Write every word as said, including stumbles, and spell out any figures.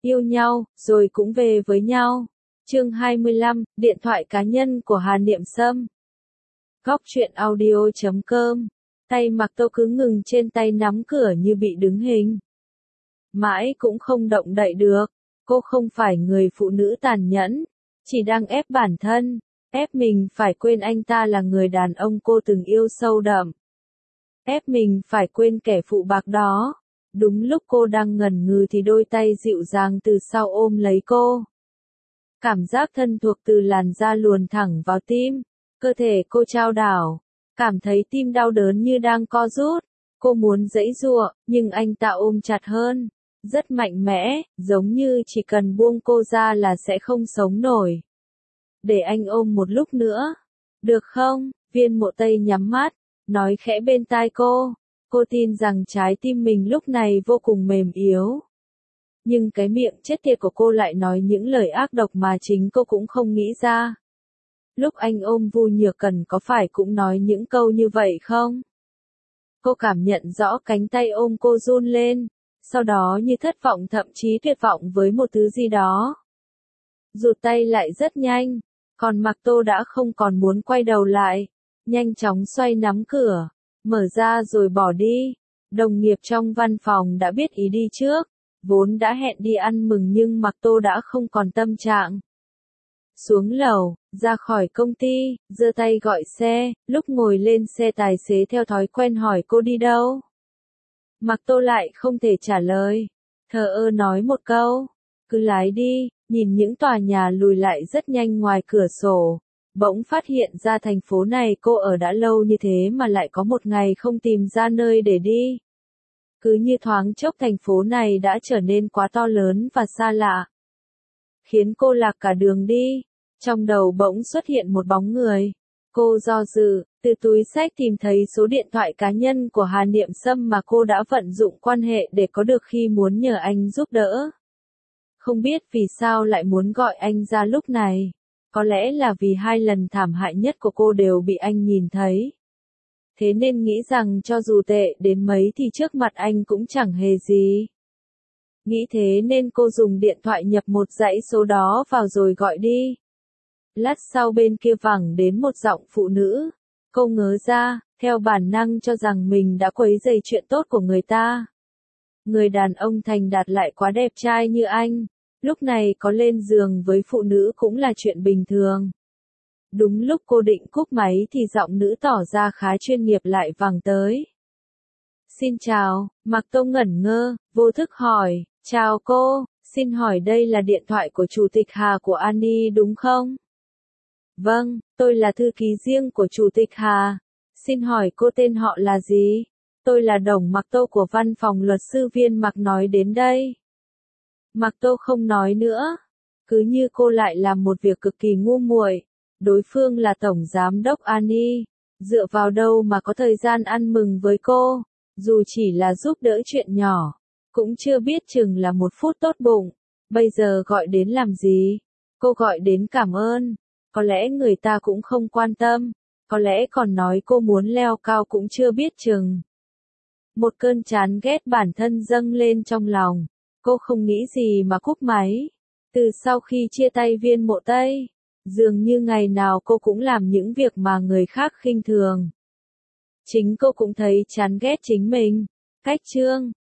yêu nhau, rồi cũng về với nhau. Chương hai mươi lăm, điện thoại cá nhân của Hà Niệm Sâm. Góc truyện audio chấm com. Tay Mạc Tô cứ ngừng trên tay nắm cửa như bị đứng hình. Mãi cũng không động đậy được. Cô không phải người phụ nữ tàn nhẫn, chỉ đang ép bản thân, ép mình phải quên anh ta là người đàn ông cô từng yêu sâu đậm. Ép mình phải quên kẻ phụ bạc đó. Đúng lúc cô đang ngần ngừ thì đôi tay dịu dàng từ sau ôm lấy cô. Cảm giác thân thuộc từ làn da luồn thẳng vào tim, cơ thể cô chao đảo, cảm thấy tim đau đớn như đang co rút. Cô muốn giãy giụa, nhưng anh ta ôm chặt hơn, rất mạnh mẽ, giống như chỉ cần buông cô ra là sẽ không sống nổi. Để anh ôm một lúc nữa, được không? Viên Mộ Tây nhắm mắt, nói khẽ bên tai cô. Cô tin rằng trái tim mình lúc này vô cùng mềm yếu. Nhưng cái miệng chết tiệt của cô lại nói những lời ác độc mà chính cô cũng không nghĩ ra. Lúc anh ôm Vu Nhược Cần có phải cũng nói những câu như vậy không? Cô cảm nhận rõ cánh tay ôm cô run lên, sau đó như thất vọng thậm chí tuyệt vọng với một thứ gì đó. Rụt tay lại rất nhanh, còn Mạc Tô đã không còn muốn quay đầu lại, nhanh chóng xoay nắm cửa, mở ra rồi bỏ đi. Đồng nghiệp trong văn phòng đã biết ý đi trước, vốn đã hẹn đi ăn mừng nhưng Mạc Tô đã không còn tâm trạng. Xuống lầu, ra khỏi công ty, giơ tay gọi xe, lúc ngồi lên xe tài xế theo thói quen hỏi cô đi đâu. Mạc Tô lại không thể trả lời, thờ ơ nói một câu, cứ lái đi. Nhìn những tòa nhà lùi lại rất nhanh ngoài cửa sổ, bỗng phát hiện ra thành phố này cô ở đã lâu như thế mà lại có một ngày không tìm ra nơi để đi. Cứ như thoáng chốc thành phố này đã trở nên quá to lớn và xa lạ, khiến cô lạc cả đường đi. Trong đầu bỗng xuất hiện một bóng người. Cô do dự, từ túi xách tìm thấy số điện thoại cá nhân của Hà Niệm Sâm mà cô đã vận dụng quan hệ để có được khi muốn nhờ anh giúp đỡ. Không biết vì sao lại muốn gọi anh ra lúc này. Có lẽ là vì hai lần thảm hại nhất của cô đều bị anh nhìn thấy. Thế nên nghĩ rằng cho dù tệ đến mấy thì trước mặt anh cũng chẳng hề gì. Nghĩ thế nên cô dùng điện thoại nhập một dãy số đó vào rồi gọi đi. Lát sau bên kia vẳng đến một giọng phụ nữ. Cô ngớ ra, theo bản năng cho rằng mình đã quấy rầy chuyện tốt của người ta. Người đàn ông thành đạt lại quá đẹp trai như anh, lúc này có lên giường với phụ nữ cũng là chuyện bình thường. Đúng lúc cô định cúp máy thì giọng nữ tỏ ra khá chuyên nghiệp lại vẳng tới. Xin chào, Mạc Tô ngẩn ngơ, vô thức hỏi, chào cô, xin hỏi đây là điện thoại của Chủ tịch Hà của Ani đúng không? Vâng, tôi là thư ký riêng của Chủ tịch Hà. Xin hỏi cô tên họ là gì? Tôi là Đồng Mạc Tô của văn phòng luật sư Viên Mạc nói đến đây. Mạc Tô không nói nữa. Cứ như cô lại làm một việc cực kỳ ngu muội. Đối phương là Tổng Giám đốc Ani. Dựa vào đâu mà có thời gian ăn mừng với cô. Dù chỉ là giúp đỡ chuyện nhỏ. Cũng chưa biết chừng là một phút tốt bụng. Bây giờ gọi đến làm gì? Cô gọi đến cảm ơn. Có lẽ người ta cũng không quan tâm. Có lẽ còn nói cô muốn leo cao cũng chưa biết chừng. Một cơn chán ghét bản thân dâng lên trong lòng. Cô không nghĩ gì mà cúp máy. Từ sau khi chia tay Viên Mộ Tây, dường như ngày nào cô cũng làm những việc mà người khác khinh thường. Chính cô cũng thấy chán ghét chính mình. Cách chương